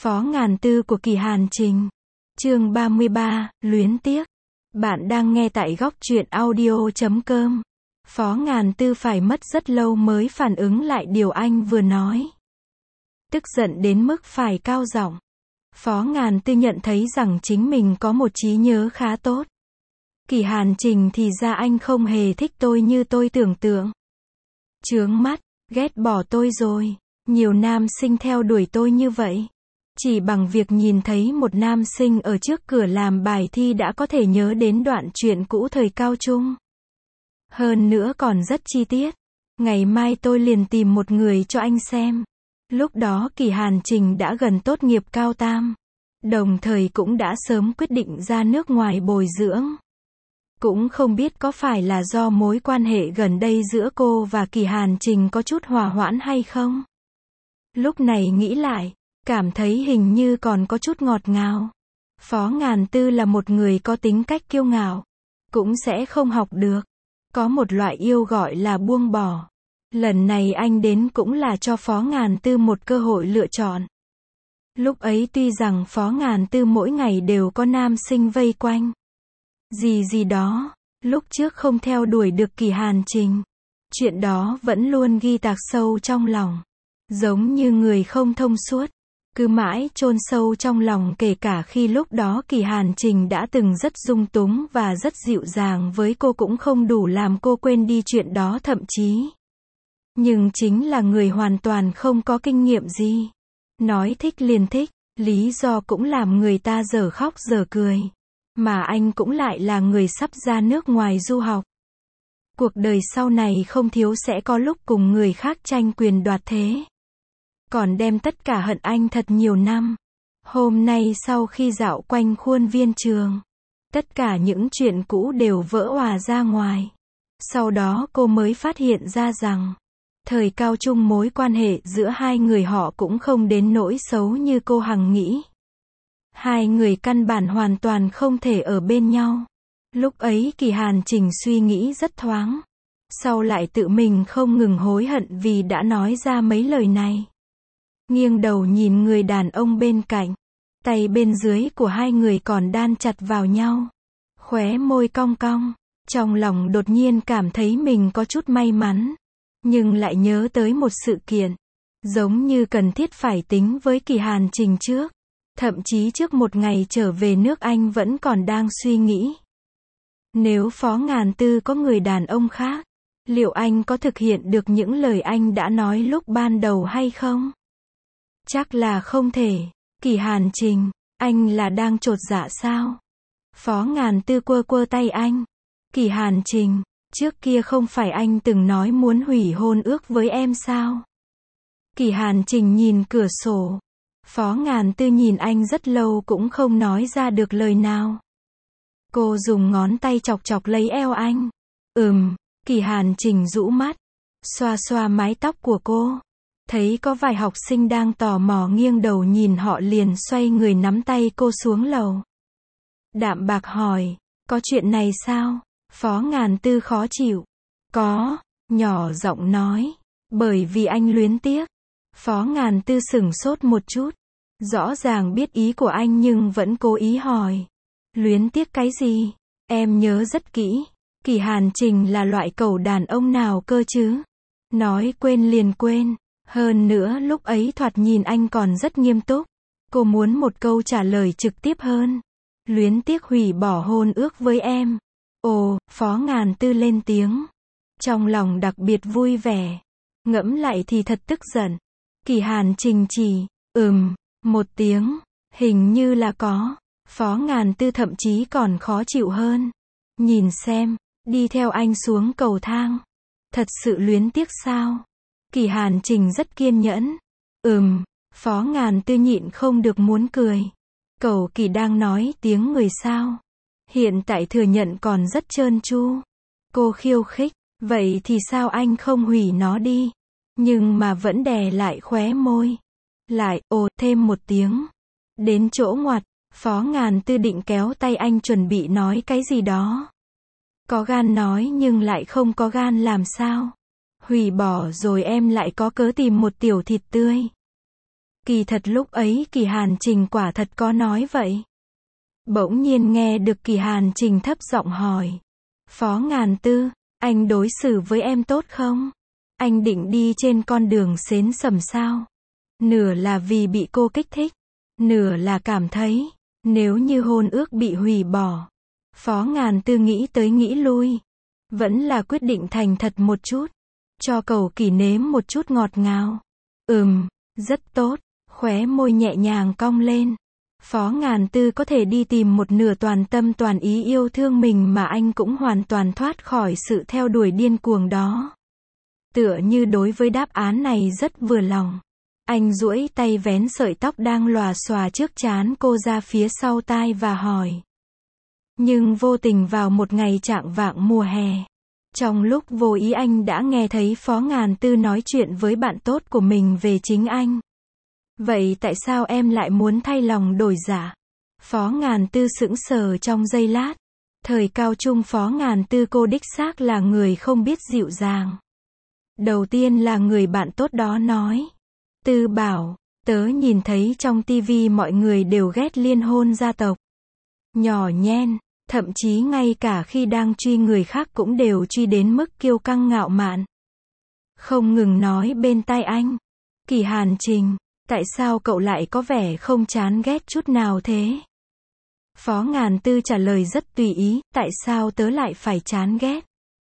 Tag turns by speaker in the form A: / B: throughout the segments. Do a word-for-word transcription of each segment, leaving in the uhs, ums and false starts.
A: Phó Ngàn Tư của Kỳ Hàn Trình. Chương ba mươi ba, luyến tiếc. Bạn đang nghe tại góc truyện audio chấm com. Phó Ngàn Tư phải mất rất lâu mới phản ứng lại điều anh vừa nói. Tức giận đến mức phải cao giọng. Phó Ngàn Tư nhận thấy rằng chính mình có một trí nhớ khá tốt. Kỳ Hàn Trình thì ra anh không hề thích tôi như tôi tưởng tượng. Chướng mắt, ghét bỏ tôi rồi. Nhiều nam sinh theo đuổi tôi như vậy. Chỉ bằng việc nhìn thấy một nam sinh ở trước cửa làm bài thi đã có thể nhớ đến đoạn chuyện cũ thời cao trung. Hơn nữa còn rất chi tiết. Ngày mai tôi liền tìm một người cho anh xem. Lúc đó Kỳ Hàn Trình đã gần tốt nghiệp cao tam. Đồng thời cũng đã sớm quyết định ra nước ngoài bồi dưỡng. Cũng không biết có phải là do mối quan hệ gần đây giữa cô và Kỳ Hàn Trình có chút hòa hoãn hay không? Lúc này nghĩ lại, cảm thấy hình như còn có chút ngọt ngào. Phó Ngàn Tư là một người có tính cách kiêu ngạo. Cũng sẽ không học được. Có một loại yêu gọi là buông bỏ. Lần này anh đến cũng là cho Phó Ngàn Tư một cơ hội lựa chọn. Lúc ấy tuy rằng Phó Ngàn Tư mỗi ngày đều có nam sinh vây quanh. Gì gì đó, lúc trước không theo đuổi được Kỳ Hàn Trình. Chuyện đó vẫn luôn ghi tạc sâu trong lòng. Giống như người không thông suốt. Cứ mãi chôn sâu trong lòng, kể cả khi lúc đó Kỳ Hàn Trình đã từng rất dung túng và rất dịu dàng với cô cũng không đủ làm cô quên đi chuyện đó thậm chí. Nhưng chính là người hoàn toàn không có kinh nghiệm gì. Nói thích liền thích, lý do cũng làm người ta dở khóc dở cười. Mà anh cũng lại là người sắp ra nước ngoài du học. Cuộc đời sau này không thiếu sẽ có lúc cùng người khác tranh quyền đoạt thế. Còn đem tất cả hận anh thật nhiều năm. Hôm nay sau khi dạo quanh khuôn viên trường, tất cả những chuyện cũ đều vỡ òa ra ngoài. Sau đó cô mới phát hiện ra rằng, thời cao trung mối quan hệ giữa hai người họ cũng không đến nỗi xấu như cô hằng nghĩ. Hai người căn bản hoàn toàn không thể ở bên nhau. Lúc ấy Kỳ Hàn Trình suy nghĩ rất thoáng. Sau lại tự mình không ngừng hối hận vì đã nói ra mấy lời này. Nghiêng đầu nhìn người đàn ông bên cạnh. Tay bên dưới của hai người còn đan chặt vào nhau. Khóe môi cong cong. Trong lòng đột nhiên cảm thấy mình có chút may mắn. Nhưng lại nhớ tới một sự kiện. Giống như cần thiết phải tính với Kỳ Hàn Trình trước. Thậm chí trước một ngày trở về nước anh vẫn còn đang suy nghĩ. Nếu Phó Ngàn Tư có người đàn ông khác, liệu anh có thực hiện được những lời anh đã nói lúc ban đầu hay không? Chắc là không thể. Kỳ Hàn Trình, anh là đang chột dạ sao? Phó Ngàn Tư quơ quơ tay anh. Kỳ Hàn Trình, trước kia không phải anh từng nói muốn hủy hôn ước với em sao? Kỳ Hàn Trình nhìn cửa sổ. Phó Ngàn Tư nhìn anh rất lâu cũng không nói ra được lời nào. Cô dùng ngón tay chọc chọc lấy eo anh. Ừm, Kỳ Hàn Trình rũ mắt, xoa xoa mái tóc của cô. Thấy có vài học sinh đang tò mò nghiêng đầu nhìn họ liền xoay người nắm tay cô xuống lầu. Đạm bạc hỏi, có chuyện này sao? Phó Ngàn Tư khó chịu. Có, nhỏ giọng nói, bởi vì anh luyến tiếc. Phó Ngàn Tư sửng sốt một chút. Rõ ràng biết ý của anh nhưng vẫn cố ý hỏi. Luyến tiếc cái gì? Em nhớ rất kỹ. Kỳ Hàn Trình là loại cẩu đàn ông nào cơ chứ? Nói quên liền quên. Hơn nữa lúc ấy thoạt nhìn anh còn rất nghiêm túc. Cô muốn một câu trả lời trực tiếp hơn. Luyến tiếc hủy bỏ hôn ước với em. Ồ, Phó Ngàn Tư lên tiếng. Trong lòng đặc biệt vui vẻ. Ngẫm lại thì thật tức giận. Kỳ Hàn Trình chỉ, ừm, một tiếng, hình như là có. Phó Ngàn Tư thậm chí còn khó chịu hơn. Nhìn xem, đi theo anh xuống cầu thang. Thật sự luyến tiếc sao? Kỳ Hàn Trình rất kiên nhẫn. Ừm, Phó Ngàn Tư nhịn không được muốn cười. Cậu Kỳ đang nói tiếng người sao? Hiện tại thừa nhận còn rất trơn tru. Cô khiêu khích, vậy thì sao anh không hủy nó đi? Nhưng mà vẫn đè lại khóe môi. Lại, ồ, thêm một tiếng. Đến chỗ ngoặt, Phó Ngàn Tư định kéo tay anh chuẩn bị nói cái gì đó. Có gan nói nhưng lại không có gan làm sao? Hủy bỏ rồi em lại có cớ tìm một tiểu thịt tươi. Kỳ thật lúc ấy Kỳ Hàn Trình quả thật có nói vậy. Bỗng nhiên nghe được Kỳ Hàn Trình thấp giọng hỏi. Phó Ngàn Tư, anh đối xử với em tốt không? Anh định đi trên con đường xến sầm sao? Nửa là vì bị cô kích thích, nửa là cảm thấy, nếu như hôn ước bị hủy bỏ. Phó Ngàn Tư nghĩ tới nghĩ lui, vẫn là quyết định thành thật một chút, cho Cầu Kỳ nếm một chút ngọt ngào. Ừm, rất tốt, khóe môi nhẹ nhàng cong lên. Phó Ngàn Tư có thể đi tìm một nửa toàn tâm toàn ý yêu thương mình mà anh cũng hoàn toàn thoát khỏi sự theo đuổi điên cuồng đó. Tựa như đối với đáp án này rất vừa lòng. Anh duỗi tay vén sợi tóc đang lòa xòa trước trán cô ra phía sau tai và hỏi. Nhưng vô tình vào một ngày chạng vạng mùa hè, trong lúc vô ý anh đã nghe thấy Phó Ngàn Tư nói chuyện với bạn tốt của mình về chính anh. Vậy tại sao em lại muốn thay lòng đổi dạ? Phó Ngàn Tư sững sờ trong giây lát. Thời cao trung Phó Ngàn Tư cô đích xác là người không biết dịu dàng. Đầu tiên là người bạn tốt đó nói. Tư bảo, tớ nhìn thấy trong tivi mọi người đều ghét liên hôn gia tộc. Nhỏ nhen, thậm chí ngay cả khi đang truy người khác cũng đều truy đến mức kiêu căng ngạo mạn. Không ngừng nói bên tai anh. Kỳ Hàn Trình, tại sao cậu lại có vẻ không chán ghét chút nào thế? Phó Ngàn Tư trả lời rất tùy ý, tại sao tớ lại phải chán ghét?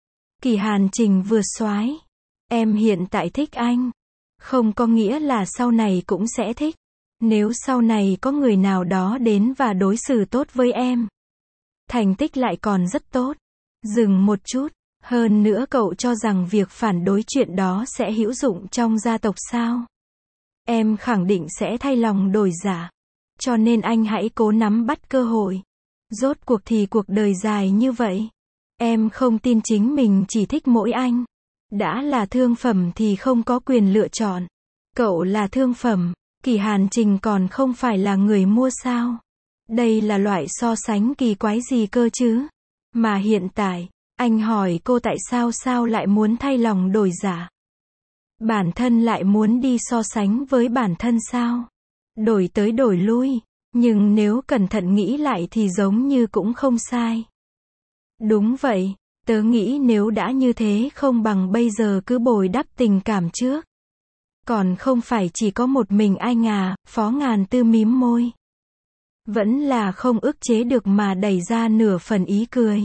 A: Kỳ Hàn Trình vừa xoái. Em hiện tại thích anh. Không có nghĩa là sau này cũng sẽ thích. Nếu sau này có người nào đó đến và đối xử tốt với em, thành tích lại còn rất tốt. Dừng một chút. Hơn nữa cậu cho rằng việc phản đối chuyện đó sẽ hữu dụng trong gia tộc sao? Em khẳng định sẽ thay lòng đổi dạ. Cho nên anh hãy cố nắm bắt cơ hội. Rốt cuộc thì cuộc đời dài như vậy. Em không tin chính mình chỉ thích mỗi anh. Đã là thương phẩm thì không có quyền lựa chọn. Cậu là thương phẩm, Kỳ Hàn Trình còn không phải là người mua sao? Đây là loại so sánh kỳ quái gì cơ chứ? Mà hiện tại, anh hỏi cô tại sao sao lại muốn thay lòng đổi dạ? Bản thân lại muốn đi so sánh với bản thân sao? Đổi tới đổi lui, nhưng nếu cẩn thận nghĩ lại thì giống như cũng không sai. Đúng vậy, tớ nghĩ nếu đã như thế không bằng bây giờ cứ bồi đắp tình cảm trước. Còn không phải chỉ có một mình anh à, Phó Ngàn Tư mím môi. Vẫn là không ức chế được mà đẩy ra nửa phần ý cười.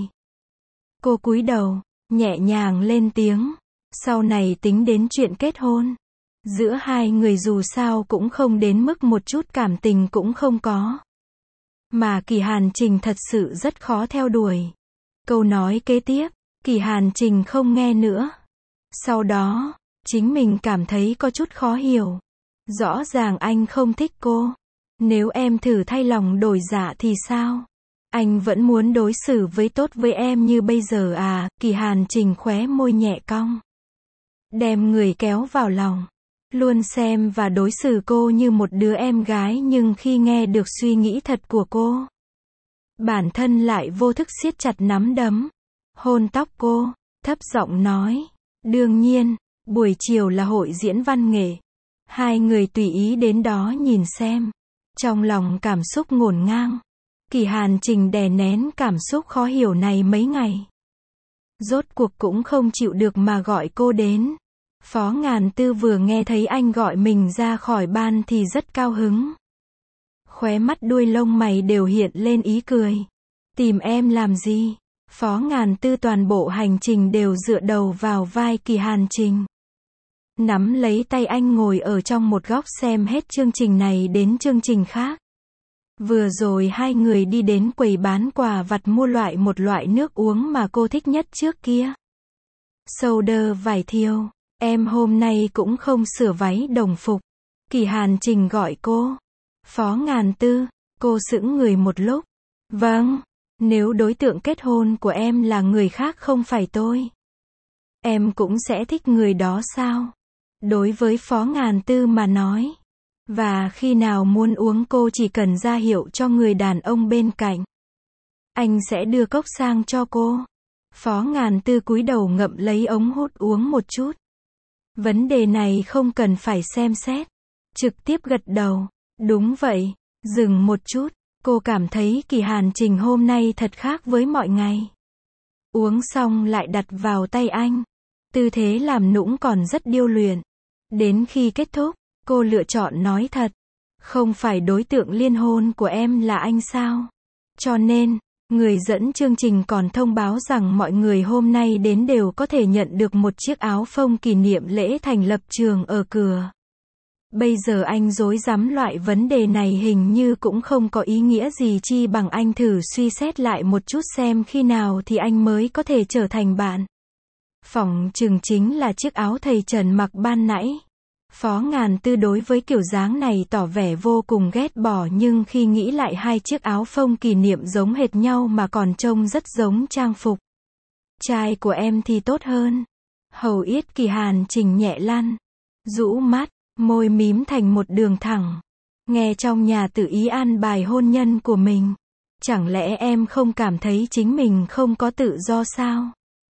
A: Cô cúi đầu, nhẹ nhàng lên tiếng. Sau này tính đến chuyện kết hôn. Giữa hai người dù sao cũng không đến mức một chút cảm tình cũng không có. Mà Kỳ Hàn Trình thật sự rất khó theo đuổi. Câu nói kế tiếp, Kỳ Hàn Trình không nghe nữa. Sau đó, chính mình cảm thấy có chút khó hiểu. Rõ ràng anh không thích cô. Nếu em thử thay lòng đổi dạ thì sao? Anh vẫn muốn đối xử với tốt với em như bây giờ à? Kỳ Hàn Trình khóe môi nhẹ cong. Đem người kéo vào lòng. Luôn xem và đối xử cô như một đứa em gái nhưng khi nghe được suy nghĩ thật của cô, bản thân lại vô thức siết chặt nắm đấm. Hôn tóc cô, thấp giọng nói. Đương nhiên, buổi chiều là hội diễn văn nghệ. Hai người tùy ý đến đó nhìn xem. Trong lòng cảm xúc ngổn ngang. Kỳ Hàn Trình đè nén cảm xúc khó hiểu này mấy ngày. Rốt cuộc cũng không chịu được mà gọi cô đến. Phó Ngàn Tư vừa nghe thấy anh gọi mình ra khỏi ban thì rất cao hứng. Khóe mắt đuôi lông mày đều hiện lên ý cười. Tìm em làm gì? Phó Ngàn Tư toàn bộ hành trình đều dựa đầu vào vai Kỳ Hàn Trình. Nắm lấy tay anh ngồi ở trong một góc xem hết chương trình này đến chương trình khác. Vừa rồi hai người đi đến quầy bán quà vặt mua loại một loại nước uống mà cô thích nhất trước kia. Soda vải thiều. Em hôm nay cũng không sửa váy đồng phục. Kỳ Hàn Trình gọi cô. Phó Ngàn Tư. Cô sững người một lúc. Vâng. Nếu đối tượng kết hôn của em là người khác không phải tôi, em cũng sẽ thích người đó sao? Đối với Phó Ngàn Tư mà nói. Và khi nào muốn uống cô chỉ cần ra hiệu cho người đàn ông bên cạnh. Anh sẽ đưa cốc sang cho cô. Phó Ngàn Tư cúi đầu ngậm lấy ống hút uống một chút. Vấn đề này không cần phải xem xét. trực tiếp gật đầu. Đúng vậy. Dừng một chút, cô cảm thấy Kỳ Hàn Trình hôm nay thật khác với mọi ngày. Uống xong lại đặt vào tay anh. Tư thế làm nũng còn rất điêu luyện. Đến khi kết thúc, cô lựa chọn nói thật. Không phải đối tượng liên hôn của em là anh sao? Cho nên, người dẫn chương trình còn thông báo rằng mọi người hôm nay đến đều có thể nhận được một chiếc áo phông kỷ niệm lễ thành lập trường ở cửa. Bây giờ anh rối rắm loại vấn đề này hình như cũng không có ý nghĩa gì, chi bằng anh thử suy xét lại một chút xem khi nào thì anh mới có thể trở thành bạn. Phỏng chừng chính là chiếc áo thầy Trần mặc ban nãy. Phó Ngàn Tư đối với kiểu dáng này tỏ vẻ vô cùng ghét bỏ, nhưng khi nghĩ lại hai chiếc áo phông kỷ niệm giống hệt nhau mà còn trông rất giống trang phục trai của em thì tốt hơn. Hầu yết Kỳ Hàn Trình nhẹ lăn, rũ mắt, môi mím thành một đường thẳng. Nghe trong nhà tự ý an bài hôn nhân của mình. Chẳng lẽ em không cảm thấy chính mình không có tự do sao?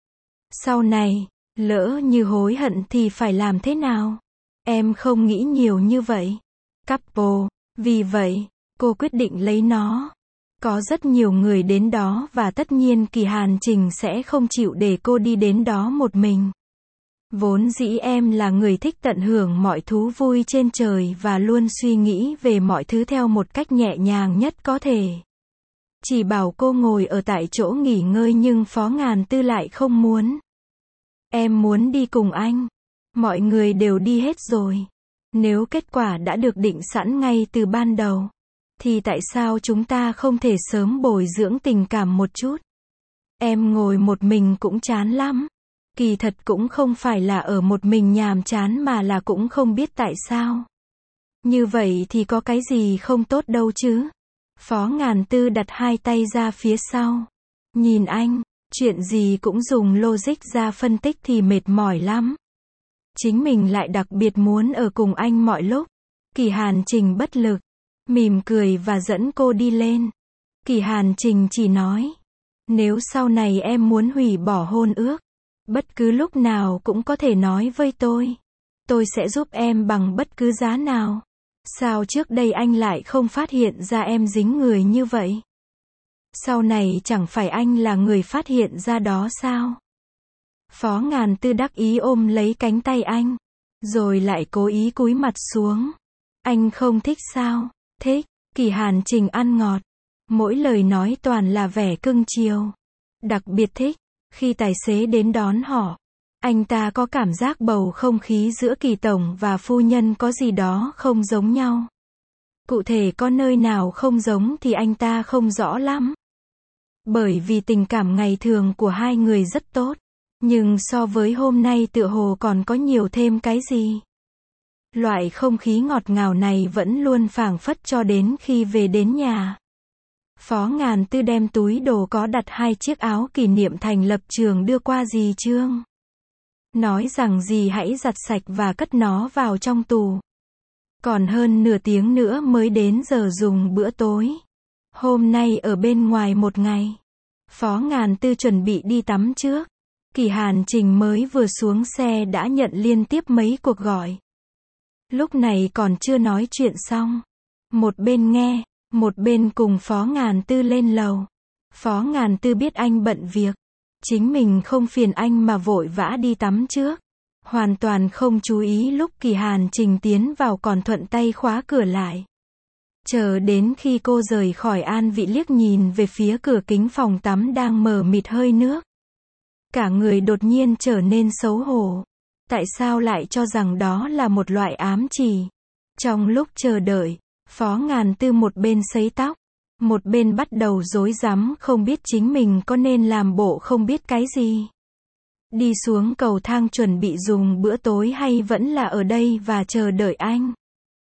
A: Sau này, lỡ như hối hận thì phải làm thế nào? Em không nghĩ nhiều như vậy. Couple, vì vậy, cô quyết định lấy nó. Có rất nhiều người đến đó và tất nhiên Kỳ Hàn Trình sẽ không chịu để cô đi đến đó một mình. Vốn dĩ em là người thích tận hưởng mọi thú vui trên trời và luôn suy nghĩ về mọi thứ theo một cách nhẹ nhàng nhất có thể. Chỉ bảo cô ngồi ở tại chỗ nghỉ ngơi nhưng Phó Ngàn Tư lại không muốn. Em muốn đi cùng anh. Mọi người đều đi hết rồi. Nếu kết quả đã được định sẵn ngay từ ban đầu, thì tại sao chúng ta không thể sớm bồi dưỡng tình cảm một chút? Em ngồi một mình cũng chán lắm. Kỳ thật cũng không phải là ở một mình nhàm chán mà là cũng không biết tại sao. Như vậy thì có cái gì không tốt đâu chứ? Phó Ngàn Tư đặt hai tay ra phía sau. Nhìn anh, chuyện gì cũng dùng logic ra phân tích thì mệt mỏi lắm. Chính mình lại đặc biệt muốn ở cùng anh mọi lúc. Kỳ Hàn Trình bất lực, mỉm cười và dẫn cô đi lên. Kỳ Hàn Trình chỉ nói, nếu sau này em muốn hủy bỏ hôn ước, bất cứ lúc nào cũng có thể nói với tôi. Tôi sẽ giúp em bằng bất cứ giá nào. Sao trước đây anh lại không phát hiện ra em dính người như vậy? Sau này chẳng phải anh là người phát hiện ra đó sao? Phó Ngàn Tư đắc ý ôm lấy cánh tay anh, rồi lại cố ý cúi mặt xuống. Anh không thích sao? Thích. Kỳ Hàn Trình ăn ngọt. Mỗi lời nói toàn là vẻ cưng chiều. Đặc biệt thích khi tài xế đến đón họ. Anh ta có cảm giác bầu không khí giữa Kỳ tổng và phu nhân có gì đó không giống nhau. Cụ thể có nơi nào không giống thì anh ta không rõ lắm. Bởi vì tình cảm ngày thường của hai người rất tốt. Nhưng so với hôm nay tựa hồ còn có nhiều thêm cái gì. Loại không khí ngọt ngào này vẫn luôn phảng phất cho đến khi về đến nhà. Phó Ngàn Tư đem túi đồ có đặt hai chiếc áo kỷ niệm thành lập trường đưa qua dì Trương. Nói rằng dì hãy giặt sạch và cất nó vào trong tủ. Còn hơn nửa tiếng nữa mới đến giờ dùng bữa tối. Hôm nay ở bên ngoài một ngày. Phó Ngàn Tư chuẩn bị đi tắm trước. Kỳ Hàn Trình mới vừa xuống xe đã nhận liên tiếp mấy cuộc gọi. Lúc này còn chưa nói chuyện xong. Một bên nghe, một bên cùng Phó Ngàn Tư lên lầu. Phó Ngàn Tư biết anh bận việc. Chính mình không phiền anh mà vội vã đi tắm trước. Hoàn toàn không chú ý lúc Kỳ Hàn Trình tiến vào còn thuận tay khóa cửa lại. Chờ đến khi cô rời khỏi An Vị liếc nhìn về phía cửa kính phòng tắm đang mờ mịt hơi nước. Cả người đột nhiên trở nên xấu hổ. Tại sao lại cho rằng đó là một loại ám chỉ? Trong lúc chờ đợi, Phó Ngàn Tư một bên sấy tóc, một bên bắt đầu rối rắm không biết chính mình có nên làm bộ không biết cái gì. Đi xuống cầu thang chuẩn bị dùng bữa tối hay vẫn là ở đây và chờ đợi anh.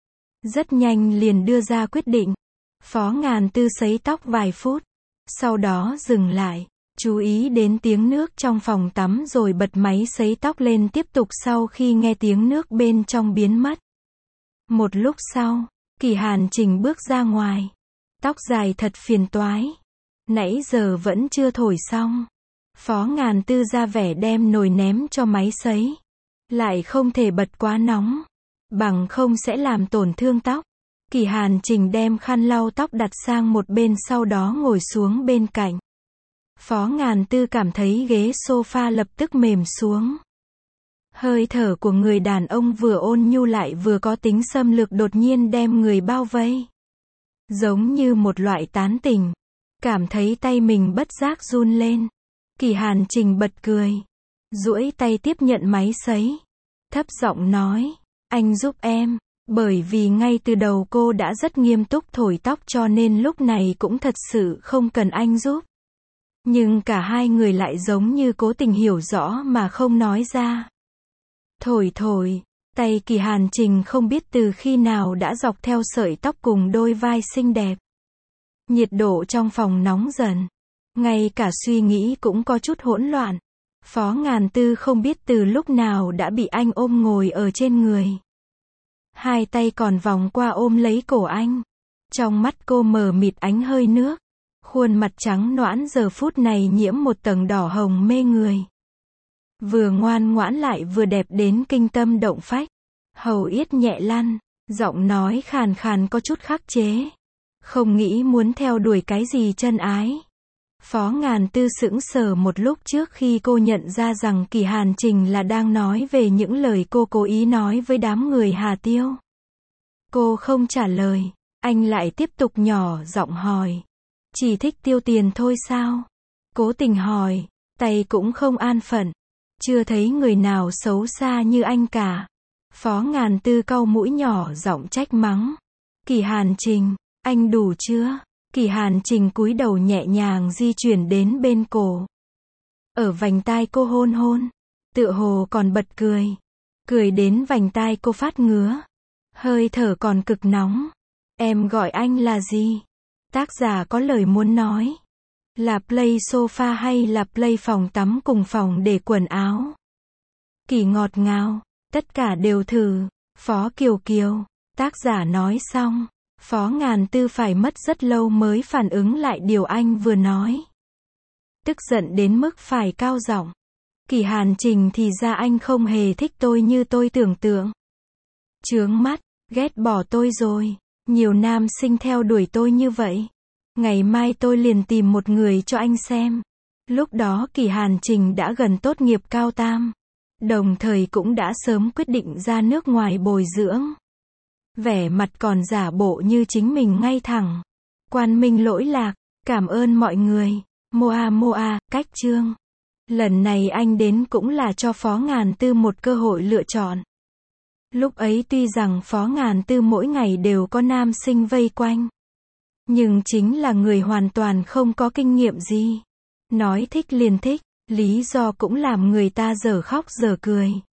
A: Rất nhanh liền đưa ra quyết định. Phó Ngàn Tư sấy tóc vài phút, sau đó dừng lại. Chú ý đến tiếng nước trong phòng tắm rồi bật máy sấy tóc lên tiếp tục sau khi nghe tiếng nước bên trong biến mất. Một lúc sau, Kỳ Hàn Trình bước ra ngoài. Tóc dài thật phiền toái. Nãy giờ vẫn chưa thổi xong. Phó Ngàn Tư ra vẻ đem nồi ném cho máy sấy. Lại không thể bật quá nóng. bằng không sẽ làm tổn thương tóc. Kỳ Hàn Trình đem khăn lau tóc đặt sang một bên sau đó ngồi xuống bên cạnh. Phó Ngàn Tư cảm thấy ghế sofa lập tức mềm xuống. Hơi thở của người đàn ông vừa ôn nhu lại vừa có tính xâm lược đột nhiên đem người bao vây. Giống như một loại tán tỉnh. Cảm thấy tay mình bất giác run lên. Kỳ Hàn Trình bật cười. Duỗi tay tiếp nhận máy sấy. Thấp giọng nói, anh giúp em. Bởi vì ngay từ đầu cô đã rất nghiêm túc thổi tóc cho nên lúc này cũng thật sự không cần anh giúp. Nhưng cả hai người lại giống như cố tình hiểu rõ mà không nói ra. Thổi thổi, tay Kỳ Hàn Trình không biết từ khi nào đã dọc theo sợi tóc cùng đôi vai xinh đẹp. Nhiệt độ trong phòng nóng dần. Ngay cả suy nghĩ cũng có chút hỗn loạn. Phó Ngàn Tư không biết từ lúc nào đã bị anh ôm ngồi ở trên người. Hai tay còn vòng qua ôm lấy cổ anh. Trong mắt cô mờ mịt ánh hơi nước. Khuôn mặt trắng nõn giờ phút này nhiễm một tầng đỏ hồng mê người. Vừa ngoan ngoãn lại vừa đẹp đến kinh tâm động phách. Hầu yết nhẹ lăn, giọng nói khàn khàn có chút khắc chế. Không nghĩ muốn theo đuổi cái gì chân ái. Phó Ngàn Tư sững sờ một lúc trước khi cô nhận ra rằng Kỳ Hàn Trình là đang nói về những lời cô cố ý nói với đám người Hà Tiêu. Cô không trả lời, anh lại tiếp tục nhỏ giọng hỏi. Chỉ thích tiêu tiền thôi sao? Cố tình hỏi, tay cũng không an phận. Chưa thấy người nào xấu xa như anh cả. Phó Ngàn Tư cau mũi nhỏ giọng trách mắng. Kỳ Hàn Trình, anh đủ chưa? Kỳ Hàn Trình cúi đầu nhẹ nhàng di chuyển đến bên cổ. Ở vành tai cô hôn hôn. Tựa hồ còn bật cười. Cười đến vành tai cô phát ngứa. Hơi thở còn cực nóng. Em gọi anh là gì? Tác giả có lời muốn nói. Là play sofa hay là play phòng tắm cùng phòng để quần áo? Kỳ ngọt ngào. Tất cả đều thử. Phó Kiều Kiều. Tác giả nói xong. Phó Ngàn Tư phải mất rất lâu mới phản ứng lại điều anh vừa nói. Tức giận đến mức phải cao giọng. Kỳ Hàn Trình thì ra anh không hề thích tôi như tôi tưởng tượng. Chướng mắt, ghét bỏ tôi rồi. Nhiều nam sinh theo đuổi tôi như vậy. Ngày mai tôi liền tìm một người cho anh xem. Lúc đó Kỳ Hàn Trình đã gần tốt nghiệp cao tam. Đồng thời cũng đã sớm quyết định ra nước ngoài bồi dưỡng. Vẻ mặt còn giả bộ như chính mình ngay thẳng. Quan minh lỗi lạc, cảm ơn mọi người. Moa Moa, cách chương. Lần này anh đến cũng là cho Phó Ngàn Tư một cơ hội lựa chọn. Lúc ấy tuy rằng Phó Ngàn Tư mỗi ngày đều có nam sinh vây quanh. Nhưng chính là người hoàn toàn không có kinh nghiệm gì. Nói thích liền thích, lý do cũng làm người ta dở khóc dở cười.